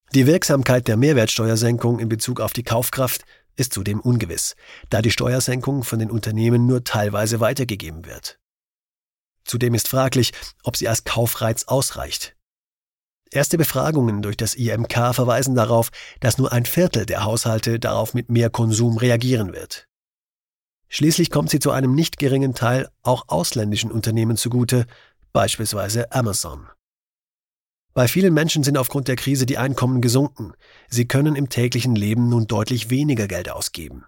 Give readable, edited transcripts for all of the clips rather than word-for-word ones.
Die Wirksamkeit der Mehrwertsteuersenkung in Bezug auf die Kaufkraft ist zudem ungewiss, da die Steuersenkung von den Unternehmen nur teilweise weitergegeben wird. Zudem ist fraglich, ob sie als Kaufreiz ausreicht. Erste Befragungen durch das IMK verweisen darauf, dass nur ein Viertel der Haushalte darauf mit mehr Konsum reagieren wird. Schließlich kommt sie zu einem nicht geringen Teil auch ausländischen Unternehmen zugute, beispielsweise Amazon. Bei vielen Menschen sind aufgrund der Krise die Einkommen gesunken. Sie können im täglichen Leben nun deutlich weniger Geld ausgeben.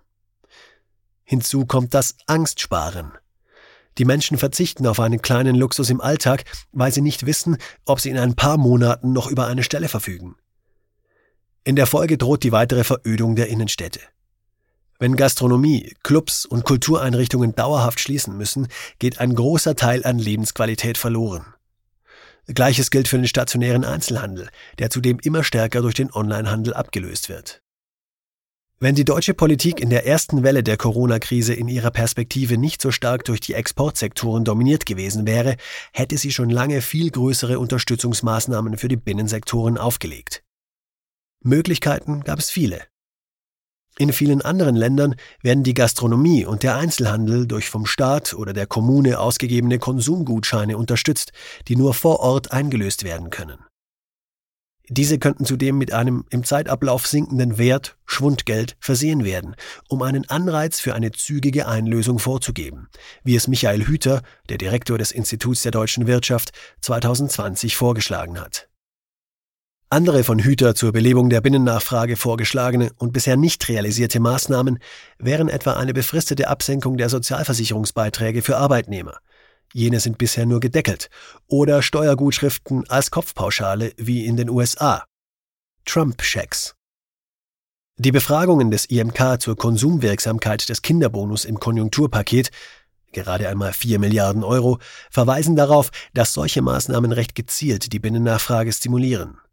Hinzu kommt das Angstsparen. Die Menschen verzichten auf einen kleinen Luxus im Alltag, weil sie nicht wissen, ob sie in ein paar Monaten noch über eine Stelle verfügen. In der Folge droht die weitere Verödung der Innenstädte. Wenn Gastronomie, Clubs und Kultureinrichtungen dauerhaft schließen müssen, geht ein großer Teil an Lebensqualität verloren. Gleiches gilt für den stationären Einzelhandel, der zudem immer stärker durch den Onlinehandel abgelöst wird. Wenn die deutsche Politik in der ersten Welle der Corona-Krise in ihrer Perspektive nicht so stark durch die Exportsektoren dominiert gewesen wäre, hätte sie schon lange viel größere Unterstützungsmaßnahmen für die Binnensektoren aufgelegt. Möglichkeiten gab es viele. In vielen anderen Ländern werden die Gastronomie und der Einzelhandel durch vom Staat oder der Kommune ausgegebene Konsumgutscheine unterstützt, die nur vor Ort eingelöst werden können. Diese könnten zudem mit einem im Zeitablauf sinkenden Wert, Schwundgeld, versehen werden, um einen Anreiz für eine zügige Einlösung vorzugeben, wie es Michael Hüter, der Direktor des Instituts der deutschen Wirtschaft, 2020 vorgeschlagen hat. Andere von Hüter zur Belebung der Binnennachfrage vorgeschlagene und bisher nicht realisierte Maßnahmen wären etwa eine befristete Absenkung der Sozialversicherungsbeiträge für Arbeitnehmer. Jene sind bisher nur gedeckelt, oder Steuergutschriften als Kopfpauschale wie in den USA. Trump-Schecks. Die Befragungen des IMK zur Konsumwirksamkeit des Kinderbonus im Konjunkturpaket, gerade einmal 4 Milliarden Euro, verweisen darauf, dass solche Maßnahmen recht gezielt die Binnennachfrage stimulieren.